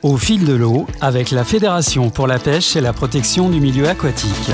Au fil de l'eau, avec la Fédération pour la pêche et la protection du milieu aquatique.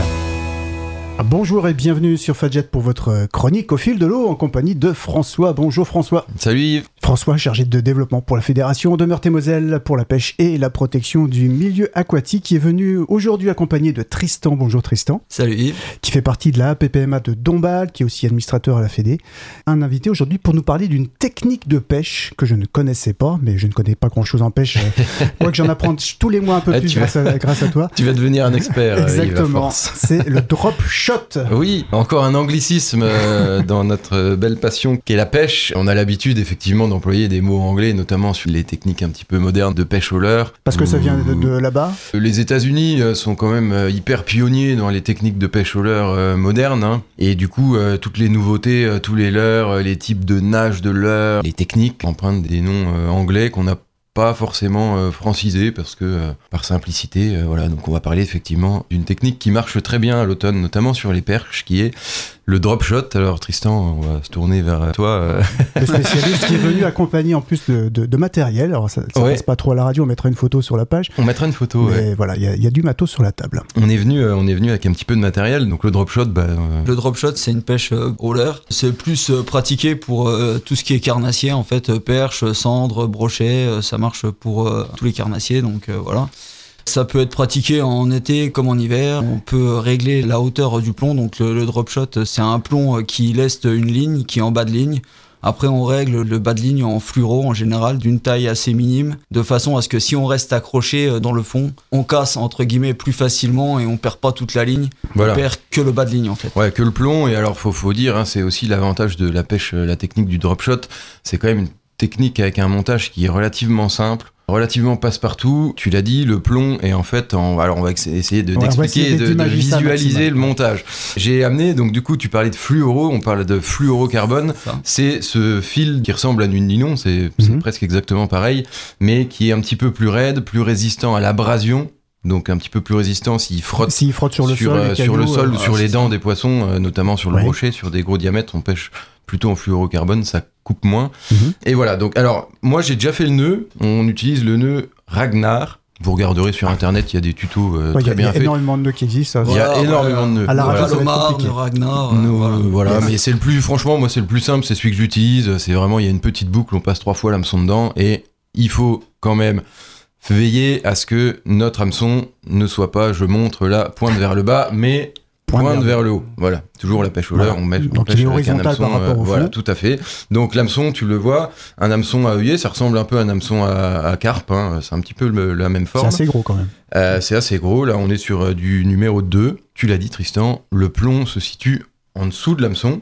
Bonjour et bienvenue sur Fadjet pour votre chronique Au fil de l'eau en compagnie de François. Bonjour François. Salut Yves. François, chargé de développement pour la Fédération de Meurthe-et-Moselle pour la pêche et la protection du milieu aquatique, qui est venu aujourd'hui accompagné de Tristan. Bonjour Tristan. Salut Yves. Qui fait partie de la PPMA de Dombasle, qui est aussi administrateur à la Fédé. Un invité aujourd'hui pour nous parler d'une technique de pêche que je ne connaissais pas, mais je ne connais pas grand-chose en pêche. Moi que j'en apprends tous les mois un peu plus grâce à toi. Tu vas devenir un expert. Exactement. C'est le drop shot. Oui, encore un anglicisme dans notre belle passion qui est la pêche. On a l'habitude effectivement d'employer des mots anglais, notamment sur les techniques un petit peu modernes de pêche au leurre. Parce que ça vient de là-bas. Les États-Unis sont quand même hyper pionniers dans les techniques de pêche au leurre modernes. Hein. Et du coup, toutes les nouveautés, tous les leurres, les types de nage de leurre, les techniques empruntent des noms anglais qu'on n'a pas forcément francisé parce que par simplicité, voilà. Donc on va parler effectivement d'une technique qui marche très bien à l'automne, notamment sur les perches, qui est le drop shot. Alors Tristan, on va se tourner vers toi. Le spécialiste qui est venu accompagner en plus de matériel. Alors ça passe pas trop à la radio, on mettra une photo sur la page. On mettra une photo, mais voilà, il y a du matos sur la table. On est venu avec un petit peu de matériel. Donc le drop shot, Le drop shot, c'est une pêche au leurre. C'est plus pratiqué pour tout ce qui est carnassier, en fait, perche, cendre, brochet, ça marche pour tous les carnassiers, donc voilà. Ça peut être pratiqué en été comme en hiver. On peut régler la hauteur du plomb. Donc le drop shot, c'est un plomb qui leste une ligne, qui est en bas de ligne. Après, on règle le bas de ligne en fluoro, en général, d'une taille assez minime, de façon à ce que si on reste accroché dans le fond, on casse, entre guillemets, plus facilement et on perd pas toute la ligne. Voilà. On perd que le bas de ligne, en fait. Ouais, que le plomb. Et alors, faut dire, hein, c'est aussi l'avantage de la pêche, la technique du drop shot. C'est quand même une technique avec un montage qui est relativement simple, relativement passe-partout. Tu l'as dit, le plomb est en fait alors on va essayer d'expliquer et de visualiser le montage. J'ai amené, donc du coup tu parlais de fluoro, on parle de fluorocarbone. C'est ce fil qui ressemble à du nylon, c'est presque exactement pareil, mais qui est un petit peu plus raide, plus résistant à l'abrasion. Donc un petit peu plus résistant s'il frotte sur le sol ou sur les dents des poissons, notamment sur le brochet, sur des gros diamètres. On pêche plutôt en fluorocarbone, ça coupe moins. Et voilà, donc alors moi j'ai déjà fait le nœud, on utilise le nœud Ragnar. Vous regarderez sur internet, il y a des tutos très bien faits. Il y a énormément de nœuds qui existent. Il y a énormément de nœuds. À la radio, ça va être compliqué. Ragnar. Voilà, mais c'est le plus, franchement, moi c'est le plus simple, c'est celui que j'utilise. C'est vraiment, il y a une petite boucle, on passe 3 fois l'hameçon dedans et il faut quand même veiller à ce que notre hameçon ne soit pas, je montre là, pointe vers le bas, mais pointe vers le haut. Voilà, toujours la pêche au leurre, on pêche il est avec un horizontal hameçon. Par rapport au voilà, fond. tout à fait. Donc l'hameçon, tu le vois, un hameçon à œillet, ça ressemble un peu à un hameçon à carpe, hein, c'est un petit peu la même forme. C'est assez gros quand même. C'est assez gros, là on est sur du numéro 2. Tu l'as dit Tristan, le plomb se situe en dessous de l'hameçon.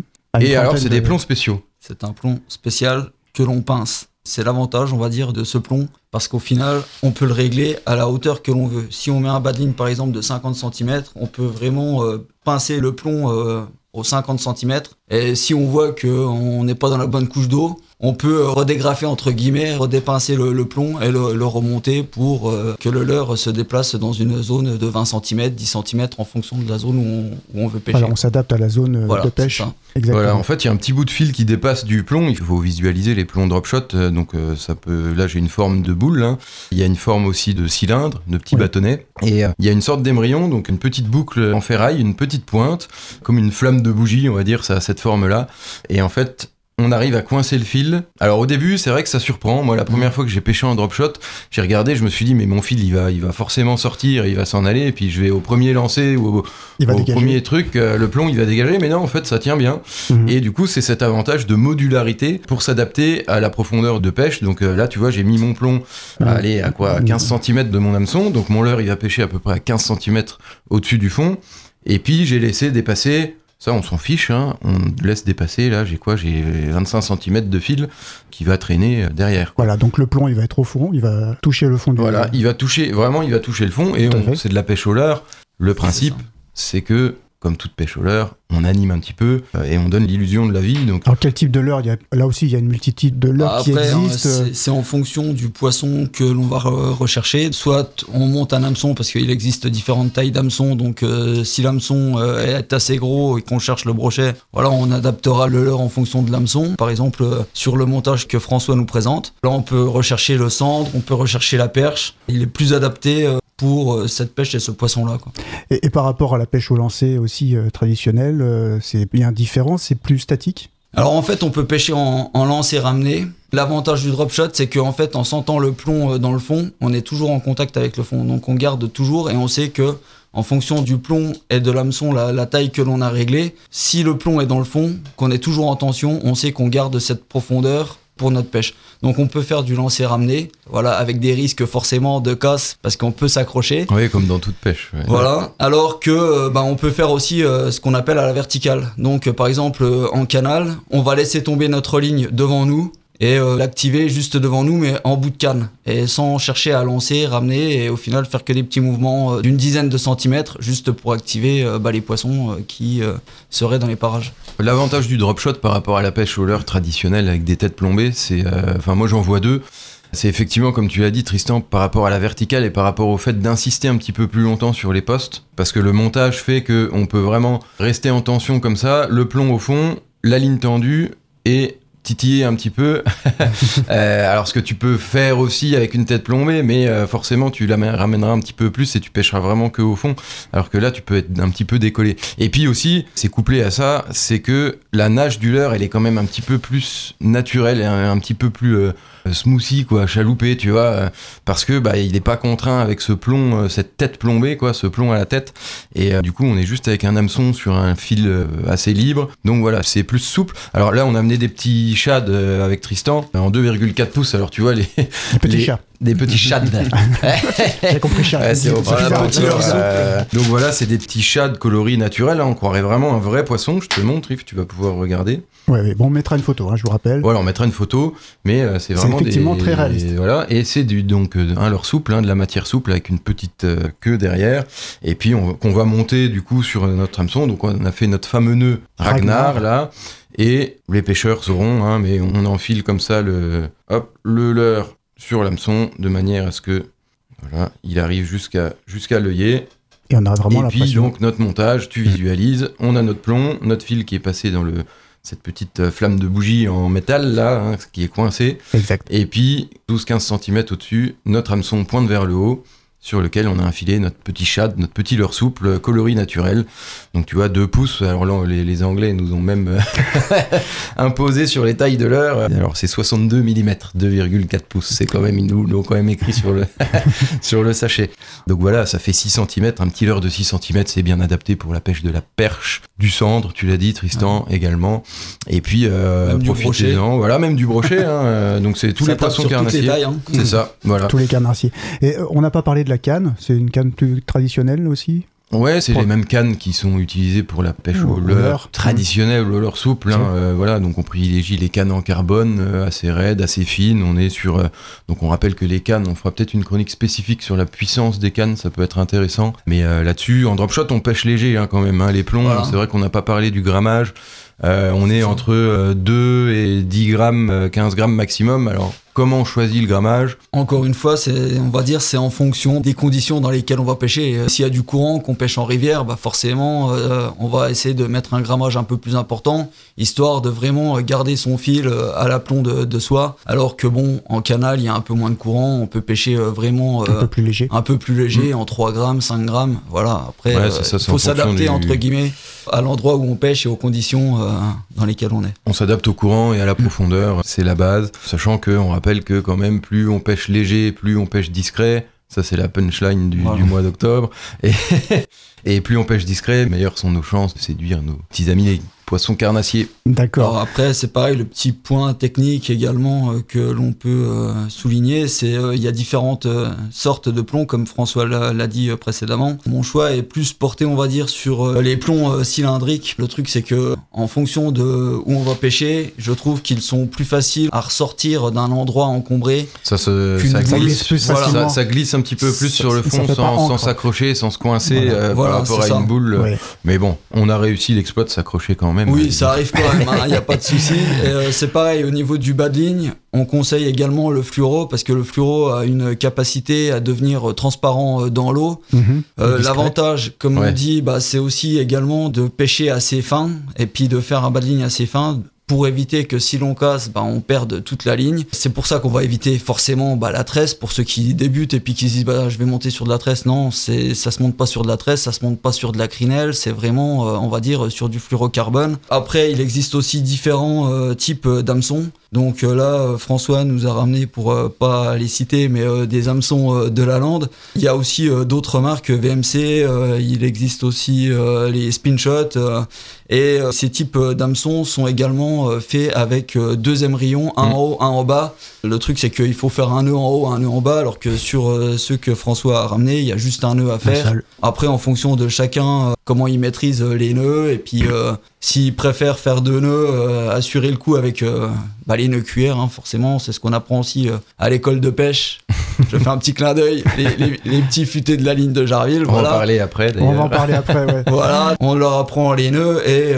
Et alors c'est des plombs spéciaux. C'est un plomb spécial que l'on pince. C'est l'avantage, on va dire, de ce plomb, parce qu'au final, on peut le régler à la hauteur que l'on veut. Si on met un bas de ligne, par exemple, de 50 cm, on peut vraiment pincer le plomb aux 50 cm. Et si on voit qu'on n'est pas dans la bonne couche d'eau, on peut redégrafer, entre guillemets, redépincer le plomb et le remonter pour que le leurre se déplace dans une zone de 20 cm, 10 cm en fonction de la zone où on veut pêcher. Voilà, on s'adapte à la zone de pêche. Exactement. Voilà, en fait, il y a un petit bout de fil qui dépasse du plomb. Il faut visualiser les plombs drop shot. Donc, ça peut. Là, j'ai une forme de boule. Hein. Il y a une forme aussi de cylindre, de petits bâtonnets. Et il y a une sorte d'émbryon, donc une petite boucle en ferraille, une petite pointe, comme une flamme de bougie, on va dire, ça a cette forme-là. Et en fait, on arrive à coincer le fil. Alors au début, c'est vrai que ça surprend. Moi, la première fois que j'ai pêché en drop shot, j'ai regardé, je me suis dit, mais mon fil, il va forcément sortir, il va s'en aller, et puis je vais au premier lancer ou au premier truc, le plomb, il va dégager. Mais non, en fait, ça tient bien. Et du coup, c'est cet avantage de modularité pour s'adapter à la profondeur de pêche. Donc là, tu vois, j'ai mis mon plomb à 15 cm de mon hameçon. Donc mon leurre, il va pêcher à peu près à 15 cm au-dessus du fond. Et puis, j'ai laissé dépasser. Ça, on s'en fiche, hein. On laisse dépasser, là, j'ai 25 cm de fil qui va traîner derrière. Voilà, donc le plomb, il va être au fond, il va toucher le fond du... Voilà, il va toucher le fond, et c'est de la pêche au leurre. Le principe, c'est que comme toute pêche au leurre, on anime un petit peu et on donne l'illusion de la vie. Donc... Alors quel type de leurre? Là aussi, il y a une multitude de leurres qui existent. C'est en fonction du poisson que l'on va rechercher. Soit on monte un hameçon parce qu'il existe différentes tailles d'hameçon. Donc si l'hameçon est assez gros et qu'on cherche le brochet, voilà, on adaptera le leurre en fonction de l'hameçon. Par exemple, sur le montage que François nous présente, là on peut rechercher le cendre, on peut rechercher la perche. Il est plus adapté pour cette pêche et ce poisson-là, quoi. Et par rapport à la pêche au lancer aussi traditionnelle, c'est bien différent, c'est plus statique? Alors en fait, on peut pêcher en lance et ramener. L'avantage du drop shot, c'est qu'en fait, en sentant le plomb dans le fond, on est toujours en contact avec le fond. Donc on garde toujours et on sait que en fonction du plomb et de l'hameçon, la taille que l'on a réglée, si le plomb est dans le fond, qu'on est toujours en tension, on sait qu'on garde cette profondeur pour notre pêche. Donc on peut faire du lancer ramené, voilà, avec des risques forcément de casse parce qu'on peut s'accrocher. Oui, comme dans toute pêche. Ouais. Voilà. Alors que on peut faire aussi ce qu'on appelle à la verticale. Donc par exemple en canal, on va laisser tomber notre ligne devant nous et l'activer juste devant nous mais en bout de canne et sans chercher à lancer, ramener et au final faire que des petits mouvements d'une dizaine de centimètres juste pour activer les poissons qui seraient dans les parages. L'avantage du drop shot par rapport à la pêche au leurre traditionnelle avec des têtes plombées, c'est moi j'en vois deux. C'est effectivement, comme tu l'as dit Tristan, par rapport à la verticale et par rapport au fait d'insister un petit peu plus longtemps sur les postes, parce que le montage fait qu'on peut vraiment rester en tension comme ça, le plomb au fond, la ligne tendue et titiller un petit peu. Alors ce que tu peux faire aussi avec une tête plombée, mais forcément tu la ramèneras un petit peu plus et tu pêcheras vraiment que au fond, alors que là tu peux être un petit peu décollé. Et puis aussi, c'est couplé à ça, c'est que la nage du leurre, elle est quand même un petit peu plus naturelle et un petit peu plus smoothie, quoi, chaloupé, tu vois, parce que il est pas contraint avec ce plomb, cette tête plombée, quoi, ce plomb à la tête, et du coup on est juste avec un hameçon sur un fil assez libre, donc voilà, c'est plus souple. Alors là on a amené des petits shads avec Tristan en 2,4 pouces, alors tu vois les petits chats. Des petits shads. J'ai compris chat. Ouais, c'est donc voilà, c'est des petits shads coloris naturels, hein, on croirait vraiment un vrai poisson. Je te montre, Yves, tu vas pouvoir regarder. Ouais, bon, on mettra une photo, je vous rappelle. Voilà, on mettra une photo, mais c'est vraiment effectivement très réaliste. Voilà, et c'est donc un leurre souple, de la matière souple avec une petite queue derrière, et puis qu'on va monter du coup sur notre hameçon. Donc on a fait notre fameux nœud Ragnar là, et les pêcheurs sauront, mais on enfile comme ça le leurre sur l'hameçon de manière à ce que voilà, il arrive jusqu'à l'œillet. Et on a vraiment et puis l'impression. Donc notre montage, tu visualises, on a notre plomb, notre fil qui est passé dans cette petite flamme de bougie en métal là, qui est coincée. Exact. Et puis 12-15 cm au-dessus, notre hameçon pointe vers le haut, sur lequel on a infilé notre petit shad, notre petit leurre souple, coloris naturel. Donc tu vois, 2 pouces. Alors là, les Anglais nous ont même imposé sur les tailles de leurre. Alors c'est 62 mm, 2,4 pouces. C'est quand même, ils nous l'ont quand même écrit sur le sachet. Donc voilà, ça fait 6 cm. Un petit leurre de 6 cm, c'est bien adapté pour la pêche de la perche, du cendre, tu l'as dit Tristan, également. Et puis, profitez-en. Voilà, même du brochet. Donc c'est tous les poissons carnassiers. C'est ça, voilà. Tous les carnassiers. Et on n'a pas parlé de la canne, c'est une canne plus traditionnelle aussi? Ouais, c'est les mêmes cannes qui sont utilisées pour la pêche au leurre traditionnelle ou au leurre souple. Voilà, donc on privilégie les cannes en carbone assez raides, assez fines. On est sur, donc on rappelle que les cannes, on fera peut-être une chronique spécifique sur la puissance des cannes, ça peut être intéressant. Mais là-dessus, en drop shot, on pêche léger quand même. Les plombs, voilà. C'est vrai qu'on n'a pas parlé du grammage. On est entre 2 et 10 grammes, 15 grammes maximum. Alors, comment on choisit le grammage? Encore une fois, on va dire c'est en fonction des conditions dans lesquelles on va pêcher. S'il y a du courant, qu'on pêche en rivière, forcément, on va essayer de mettre un grammage un peu plus important, histoire de vraiment garder son fil à l'aplomb de soie. Alors que bon, en canal, il y a un peu moins de courant, on peut pêcher vraiment un peu plus léger, en 3 grammes, 5 grammes. Voilà, après, il faut s'adapter entre guillemets à l'endroit où on pêche et aux conditions dans lesquelles on est. On s'adapte au courant et à la profondeur, c'est la base, sachant qu'on rappelle que quand même plus on pêche léger, plus on pêche discret. Ça c'est la punchline du mois d'octobre. Et plus on pêche discret, meilleures sont nos chances de séduire nos petits amis poisson carnassier. D'accord. Alors après, c'est pareil, le petit point technique également que l'on peut souligner, c'est il y a différentes sortes de plombs, comme François l'a dit précédemment. Mon choix est plus porté, on va dire, sur les plombs cylindriques. Le truc, c'est que en fonction de où on va pêcher, je trouve qu'ils sont plus faciles à ressortir d'un endroit encombré. Ça glisse plus facilement. Ça glisse un petit peu plus sur le fond sans s'accrocher, sans se coincer Voilà, par rapport à une boule. Ouais. Mais bon, on a réussi l'exploit de s'accrocher quand même. Oui, ça arrive quand même, il n'y a pas de souci. C'est pareil, au niveau du bas de ligne, on conseille également le fluoro parce que le fluoro a une capacité à devenir transparent dans l'eau. L'avantage, comme on dit, c'est aussi également de pêcher assez fin et puis de faire un bas de ligne assez fin pour éviter que si l'on casse, on perde toute la ligne. C'est pour ça qu'on va éviter forcément la tresse pour ceux qui débutent et puis qui se disent je vais monter sur de la tresse. Non, ça se monte pas sur de la tresse, ça se monte pas sur de la crinelle, c'est vraiment, on va dire, sur du fluorocarbone. Après, il existe aussi différents types d'hameçons. Donc là, François nous a ramené, pour pas les citer, mais des hameçons de la Lande. Il y a aussi d'autres marques, VMC, il existe aussi les Spinshot, et ces types d'hameçons sont également faits avec deux émerillons, un en haut, un en bas. Le truc, c'est qu'il faut faire un nœud en haut, un nœud en bas, alors que sur ceux que François a ramenés, il y a juste un nœud à faire. Après, en fonction de chacun, comment il maîtrise les nœuds, et puis s'il préfère faire deux nœuds, assurer le coup avec les nœuds cuir, forcément, c'est ce qu'on apprend aussi à l'école de pêche. Je fais un petit clin d'œil, les petits futés de la ligne de Jarville. On va en parler après, d'ailleurs. On va en parler après, ouais. Voilà, on leur apprend les nœuds, et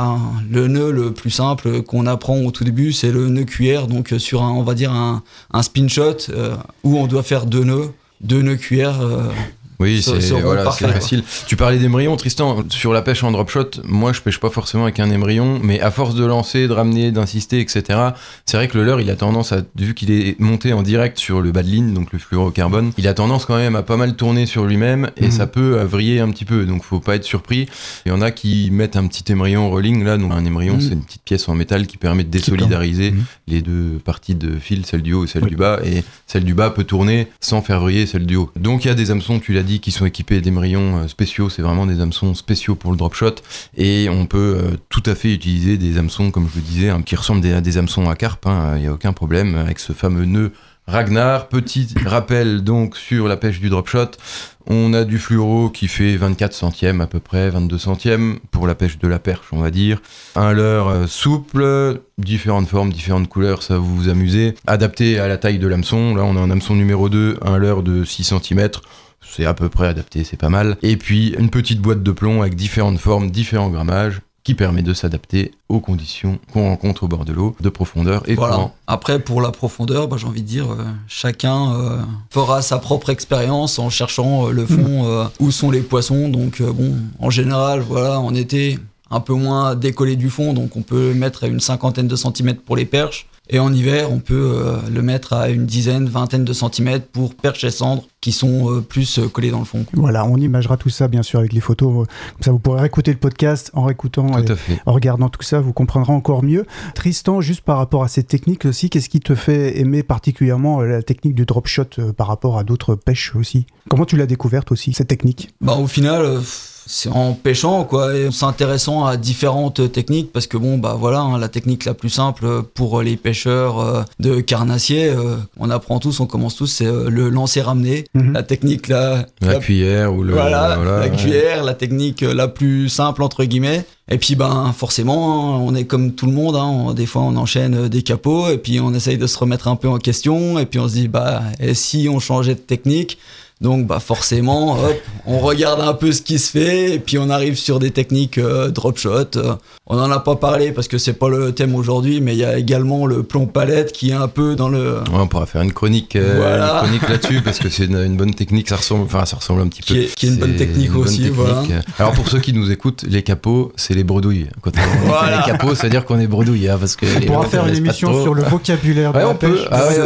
le nœud le plus simple qu'on apprend au tout début, c'est le nœud cuir, donc sur on va dire un spin shot, où on doit faire deux nœuds cuir. Oui, c'est facile. Tu parlais d'émerillon, Tristan. Sur la pêche en drop shot, moi je pêche pas forcément avec un émerillon, mais à force de lancer, de ramener, d'insister, etc., c'est vrai que le leurre, il a tendance à, vu qu'il est monté en direct sur le bas de ligne, donc le fluorocarbone, il a tendance quand même à pas mal tourner sur lui-même, et ça peut vriller un petit peu, donc faut pas être surpris. Il y en a qui mettent un petit émerillon rolling, là, donc un émerillon, c'est une petite pièce en métal qui permet de désolidariser les deux parties de fil, celle du haut et celle du bas, et celle du bas peut tourner sans faire vriller celle du haut. Donc il y a des hameçons, tu l'as dit, qui sont équipés d'émerillons spéciaux, c'est vraiment des hameçons spéciaux pour le drop shot, et on peut tout à fait utiliser des hameçons, comme je le disais, qui ressemblent à des hameçons à carpe, il n'y a aucun problème, avec ce fameux nœud Ragnar. Petit rappel donc sur la pêche du drop shot, on a du fluoro qui fait 24 centièmes à peu près, 22 centièmes pour la pêche de la perche, on va dire. Un leurre souple, différentes formes, différentes couleurs, ça vous vous amusez. Adapté à la taille de l'hameçon, là on a un hameçon numéro 2, un leurre de 6 cm, c'est à peu près adapté, c'est pas mal. Et puis une petite boîte de plomb avec différentes formes, différents grammages, qui permet de s'adapter aux conditions qu'on rencontre au bord de l'eau, de profondeur et courant. Après, pour la profondeur, j'ai envie de dire, chacun fera sa propre expérience en cherchant le fond, où sont les poissons. Donc en général, en été, un peu moins décollé du fond, donc on peut mettre à une 50aine de centimètres pour les perches. Et en hiver, on peut le mettre à une dizaine, vingtaine de centimètres pour perches et cendres qui sont plus collés dans le fond. Voilà, on imagera tout ça bien sûr avec les photos. Comme ça, vous pourrez réécouter le podcast en réécoutant en regardant tout ça, vous comprendrez encore mieux. Tristan, juste par rapport à cette technique aussi, qu'est-ce qui te fait aimer particulièrement la technique du drop shot par rapport à d'autres pêches aussi ? Comment tu l'as découverte aussi, cette technique ? Au final... c'est en pêchant, et en s'intéressant à différentes techniques, parce que la technique la plus simple pour les pêcheurs de carnassiers, on apprend tous, on commence tous, c'est le lancer-ramener, la technique la cuillère ou la cuillère, la technique la plus simple entre guillemets. Et puis forcément, on est comme tout le monde, des fois on enchaîne des capots et puis on essaye de se remettre un peu en question et puis on se dit et si on changeait de technique ? Donc forcément, on regarde un peu ce qui se fait et puis on arrive sur des techniques drop shot. On n'en a pas parlé parce que c'est pas le thème aujourd'hui, mais il y a également le plomb palette qui est un peu dans le... Ouais, on pourra faire une chronique là-dessus parce que c'est une bonne technique, ça ressemble un petit peu. Qui est une bonne technique aussi, voilà. Alors pour ceux qui nous écoutent, les capots, c'est les bredouilles. Quand on fait les capots, c'est-à-dire qu'on est bredouille, parce que on pourra faire une émission sur le vocabulaire de la pêche.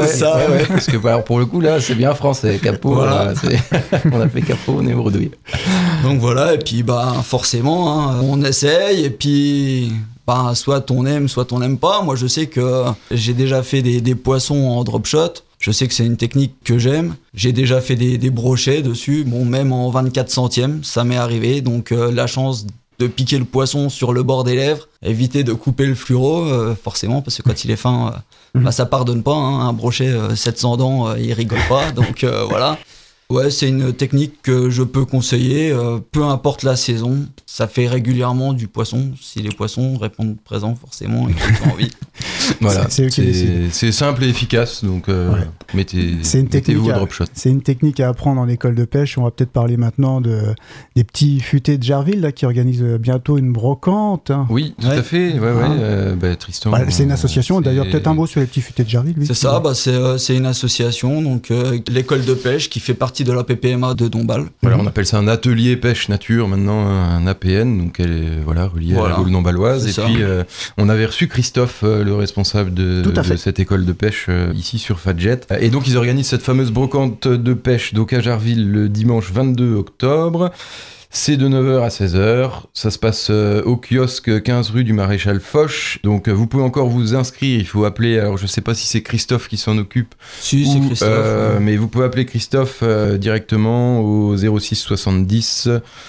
Parce que pour le coup là, c'est bien français, capot. Voilà. On a fait capot, on est bredouille. Donc voilà, et puis forcément, on essaye, et puis soit on aime, soit on n'aime pas. Moi je sais que j'ai déjà fait des poissons en drop shot. Je sais que c'est une technique que j'aime. J'ai déjà fait des brochets dessus, même en 24 centièmes, ça m'est arrivé. Donc la chance de piquer le poisson sur le bord des lèvres, éviter de couper le fluoro, forcément, parce que quand il est fin, ça pardonne pas, hein, un brochet 700 dents, il rigole pas, donc voilà. Ouais, c'est une technique que je peux conseiller, peu importe la saison. Ça fait régulièrement du poisson, si les poissons répondent présents forcément et qu'ils ont envie. Voilà, c'est simple et efficace, donc mettez-vous au drop shot. C'est une technique à apprendre en école de pêche. On va peut-être parler maintenant des petits futés de Jarville là, qui organisent bientôt une brocante. Hein. Oui, tout à fait. Tristan. C'est une association. D'ailleurs, peut-être un mot sur les petits futés de Jarville. C'est ça, c'est une association, donc l'école de pêche qui fait partie de la PPMA de Dombasle. Voilà, on appelle ça un atelier pêche nature, maintenant un APN, donc elle est reliée à la Gaule dombaloise. Et puis on avait reçu Christophe, le responsable de cette école de pêche ici sur Fadjet. Et donc ils organisent cette fameuse brocante de pêche d'Oka Jarville le dimanche 22 octobre. C'est de 9h à 16h, ça se passe au kiosque 15 rue du Maréchal Foch, donc vous pouvez encore vous inscrire, il faut appeler, alors je sais pas si c'est Christophe qui s'en occupe, si c'est Christophe, mais vous pouvez appeler Christophe directement au 06 70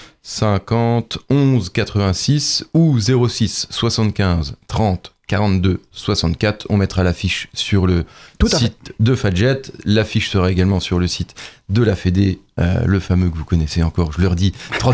50 11 86 ou 06 75 30 42 64, on mettra l'affiche sur le site de Fadjet, l'affiche sera également sur le site de la Fédé, le fameux que vous connaissez encore, je le redis,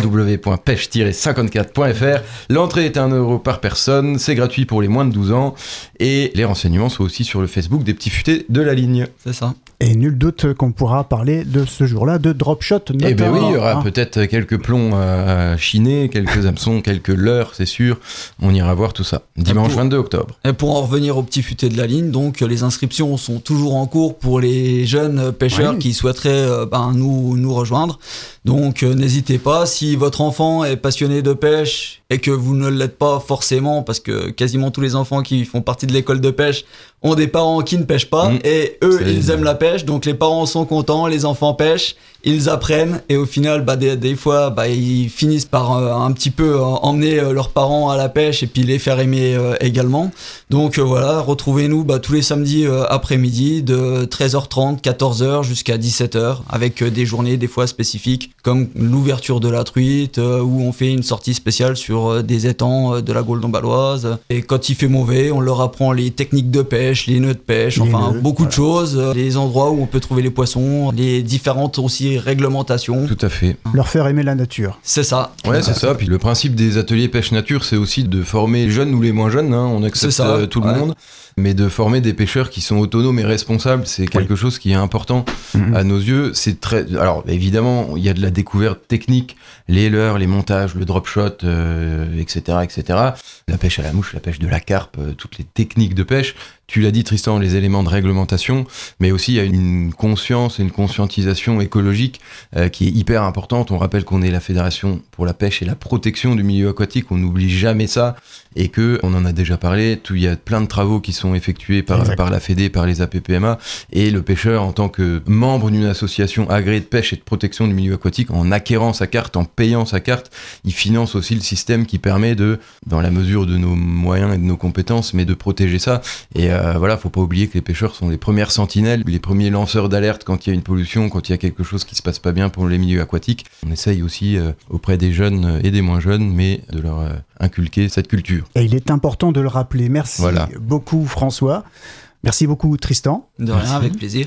www.pêche-54.fr. L'entrée est 1 € par personne, c'est gratuit pour les moins de 12 ans et les renseignements sont aussi sur le Facebook des petits futés de la ligne. C'est ça. Et nul doute qu'on pourra parler de ce jour-là de drop shot notamment. Eh bien oui, il y aura peut-être quelques plombs à chiner, quelques hameçons, quelques leurres, c'est sûr. On ira voir tout ça. Dimanche 22 octobre. Et pour en revenir aux petits futés de la ligne, donc les inscriptions sont toujours en cours pour les jeunes pêcheurs qui souhaiteraient nous rejoindre. Donc n'hésitez pas, si votre enfant est passionné de pêche et que vous ne l'êtes pas forcément, parce que quasiment tous les enfants qui font partie de l'école de pêche ont des parents qui ne pêchent pas, et eux ils aiment la pêche, donc les parents sont contents, les enfants pêchent, ils apprennent, et au final des fois ils finissent par un petit peu emmener leurs parents à la pêche et puis les faire aimer également. Donc voilà, retrouvez-nous tous les samedis après-midi de 13h30, 14h jusqu'à 17h, avec des journées des fois spécifiques comme l'ouverture de la truite, où on fait une sortie spéciale sur des étangs de la Gaule dombaloise, et quand il fait mauvais on leur apprend les techniques de pêche, les nœuds de pêche, beaucoup de choses, les endroits où on peut trouver les poissons, les différentes aussi réglementations. Tout à fait. Leur faire aimer la nature. C'est ça. Ouais, c'est ça. Puis le principe des ateliers pêche nature, c'est aussi de former les jeunes ou les moins jeunes, hein. On accepte tout le monde. Mais de former des pêcheurs qui sont autonomes et responsables, c'est quelque chose qui est important à nos yeux. C'est très. Alors évidemment, il y a de la découverte technique, les leurres, les montages, le drop shot, etc., etc. La pêche à la mouche, la pêche de la carpe, toutes les techniques de pêche. Tu l'as dit, Tristan, les éléments de réglementation, mais aussi il y a une conscience et une conscientisation écologique qui est hyper importante. On rappelle qu'on est la Fédération pour la pêche et la protection du milieu aquatique. On n'oublie jamais ça, et que on en a déjà parlé. Il y a plein de travaux qui sont effectués par la Fédé, par les APPMA, et le pêcheur, en tant que membre d'une association agréée de pêche et de protection du milieu aquatique, en acquérant sa carte, en payant sa carte, il finance aussi le système qui permet de, dans la mesure de nos moyens et de nos compétences, mais de protéger ça. Et faut pas oublier que les pêcheurs sont les premières sentinelles, les premiers lanceurs d'alerte quand il y a une pollution, quand il y a quelque chose qui se passe pas bien pour les milieux aquatiques. On essaye aussi auprès des jeunes et des moins jeunes, mais de leur inculquer cette culture. Et il est important de le rappeler. Merci beaucoup François. Merci beaucoup Tristan. De rien, avec plaisir.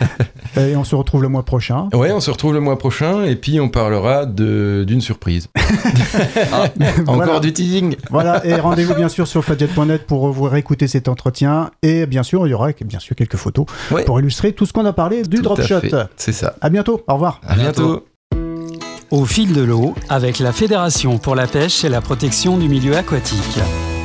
Et on se retrouve le mois prochain. Ouais, on se retrouve le mois prochain et puis on parlera d'une surprise. Encore du teasing. Voilà, et rendez-vous bien sûr sur fadjet.net pour vous réécouter cet entretien. Et bien sûr, il y aura quelques photos pour illustrer tout ce qu'on a parlé du drop shot. C'est ça. À bientôt, au revoir. À bientôt. Au fil de l'eau, avec la Fédération pour la pêche et la protection du milieu aquatique.